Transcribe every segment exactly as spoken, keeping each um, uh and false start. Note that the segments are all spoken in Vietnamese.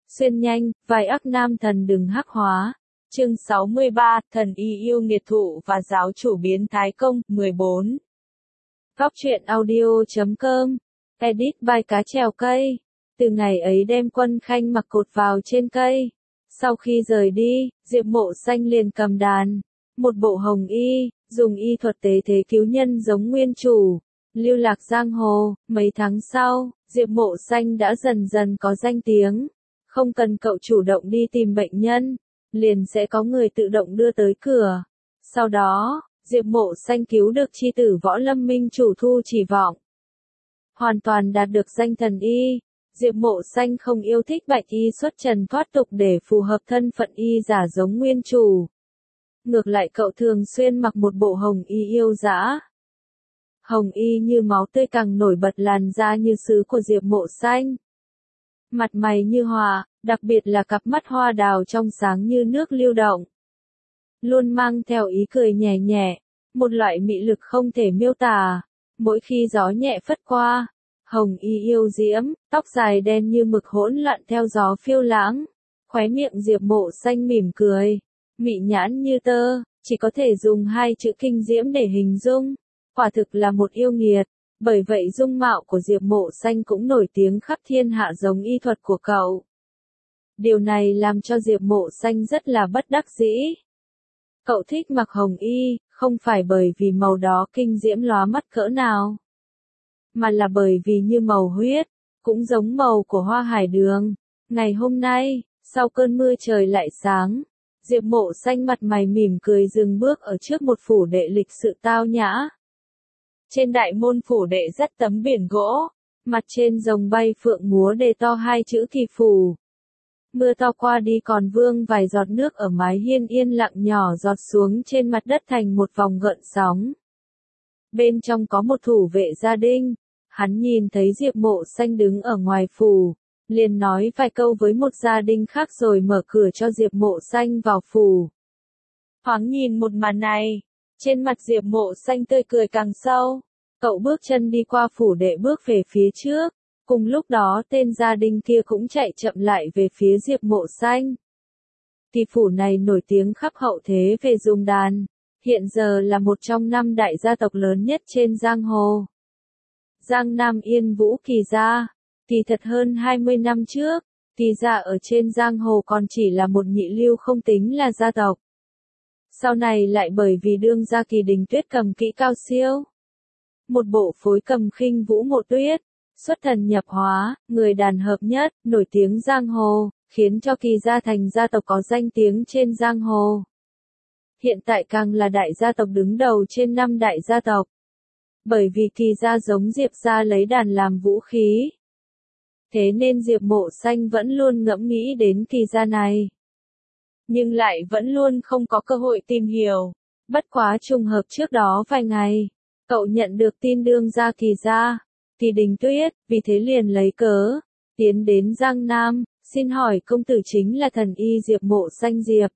Xuyên nhanh, vai ác nam thần đừng hắc hóa. Chương sáu mươi ba, thần y yêu nghiệt thụ và giáo chủ biến thái công, mười bốn. Góc truyện audio chấm com. Edit by cá trèo cây. Từ ngày ấy đem Quân Khanh mặc cột vào trên cây. Sau khi rời đi, Diệp Mộ Xanh liền cầm đàn. Một bộ hồng y, dùng y thuật tế thế cứu nhân giống nguyên chủ. Lưu lạc giang hồ, mấy tháng sau, Diệp Mộ Xanh đã dần dần có danh tiếng. Không cần cậu chủ động đi tìm bệnh nhân, liền sẽ có người tự động đưa tới cửa. Sau đó, Diệp Mộ Xanh cứu được chi tử Võ Lâm Minh chủ Thu Chỉ Vọng. Hoàn toàn đạt được danh thần y. Diệp Mộ Xanh không yêu thích bạch y xuất trần thoát tục để phù hợp thân phận y giả giống nguyên chủ. Ngược lại cậu thường xuyên mặc một bộ hồng y yêu dã. Hồng y như máu tươi càng nổi bật làn da như sứ của Diệp Mộ Xanh. Mặt mày như hòa, đặc biệt là cặp mắt hoa đào trong sáng như nước lưu động. Luôn mang theo ý cười nhẹ nhẹ, một loại mị lực không thể miêu tả. Mỗi khi gió nhẹ phất qua, hồng y yêu diễm, tóc dài đen như mực hỗn loạn theo gió phiêu lãng. Khóe miệng Diệp Mộ Xanh mỉm cười, mị nhãn như tơ, chỉ có thể dùng hai chữ kinh diễm để hình dung. Quả thực là một yêu nghiệt. Bởi vậy dung mạo của Diệp Mộ Xanh cũng nổi tiếng khắp thiên hạ giống y thuật của cậu. Điều này làm cho Diệp Mộ Xanh rất là bất đắc dĩ. Cậu thích mặc hồng y, không phải bởi vì màu đó kinh diễm lóa mắt cỡ nào, mà là bởi vì như màu huyết, cũng giống màu của hoa hải đường. Ngày hôm nay, sau cơn mưa trời lại sáng, Diệp Mộ Xanh mặt mày mỉm cười dừng bước ở trước một phủ đệ lịch sự tao nhã. Trên đại môn phủ đệ rất tấm biển gỗ, mặt trên rồng bay phượng múa đề to hai chữ kỳ phủ. Mưa to qua đi còn vương vài giọt nước ở mái hiên yên lặng nhỏ giọt xuống trên mặt đất thành một vòng gợn sóng. Bên trong có một thủ vệ gia đình, hắn nhìn thấy Diệp Mộ Xanh đứng ở ngoài phủ, liền nói vài câu với một gia đình khác rồi mở cửa cho Diệp Mộ Xanh vào phủ. Thoáng nhìn một màn này, trên mặt Diệp Mộ Xanh tươi cười càng sâu. Cậu bước chân đi qua phủ đệ bước về phía trước. Cùng lúc đó tên gia đình kia cũng chạy chậm lại về phía Diệp Mộ Xanh. Thì phủ này nổi tiếng khắp hậu thế về dùng đàn. Hiện giờ là một trong năm đại gia tộc lớn nhất trên giang hồ. Giang Nam Yên Vũ Kỳ gia. Thì thật hơn hai mươi năm trước, Kỳ gia ở trên giang hồ còn chỉ là một nhị lưu không tính là gia tộc. Sau này lại bởi vì đương gia Kỳ Đình Tuyết cầm kỹ cao siêu. Một bộ phối cầm khinh vũ mộ tuyết, xuất thần nhập hóa, người đàn hợp nhất, nổi tiếng giang hồ, khiến cho Kỳ gia thành gia tộc có danh tiếng trên giang hồ. Hiện tại càng là đại gia tộc đứng đầu trên năm đại gia tộc. Bởi vì Kỳ gia giống Diệp gia lấy đàn làm vũ khí. Thế nên Diệp Mộ Xanh vẫn luôn ngẫm nghĩ đến Kỳ gia này. Nhưng lại vẫn luôn không có cơ hội tìm hiểu. Bất quá trùng hợp trước đó vài ngày, cậu nhận được tin đương gia Kỳ gia, Kỳ Đình Tuyết, vì thế liền lấy cớ, tiến đến Giang Nam, xin hỏi công tử chính là thần y Diệp Mộ Xanh Diệp.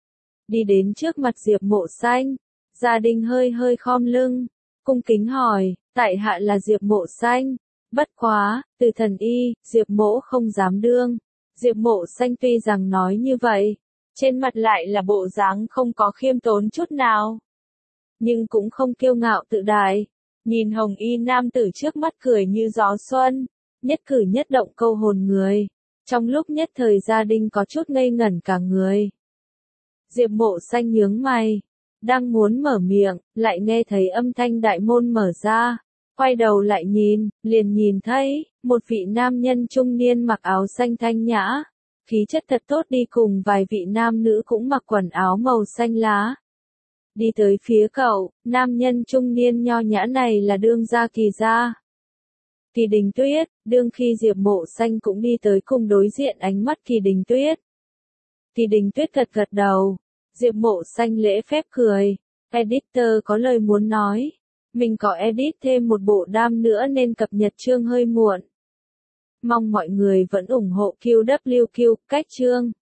Đi đến trước mặt Diệp Mộ Xanh, gia đình hơi hơi khom lưng, cung kính hỏi, tại hạ là Diệp Mộ Xanh, bất quá, từ thần y, Diệp Mộ không dám đương. Diệp Mộ Xanh tuy rằng nói như vậy, trên mặt lại là bộ dáng không có khiêm tốn chút nào. Nhưng cũng không kiêu ngạo tự đại, nhìn hồng y nam tử trước mắt cười như gió xuân, nhất cử nhất động câu hồn người. Trong lúc nhất thời gia đình có chút ngây ngẩn cả người. Diệp Mộ Xanh nhướng mày, đang muốn mở miệng, lại nghe thấy âm thanh đại môn mở ra. Quay đầu lại nhìn, liền nhìn thấy, một vị nam nhân trung niên mặc áo xanh thanh nhã, khí chất thật tốt đi cùng vài vị nam nữ cũng mặc quần áo màu xanh lá. Đi tới phía cậu, nam nhân trung niên nho nhã này là đương gia Kỳ gia. Kỳ Đình Tuyết, đương khi Diệp Mộ Xanh cũng đi tới cùng đối diện ánh mắt Kỳ Đình Tuyết. Kỳ Đình Tuyết gật gật đầu, Diệp Mộ Xanh lễ phép cười, editor có lời muốn nói, mình có edit thêm một bộ đam nữa nên cập nhật chương hơi muộn. Mong mọi người vẫn ủng hộ quy vê kép, cách chương.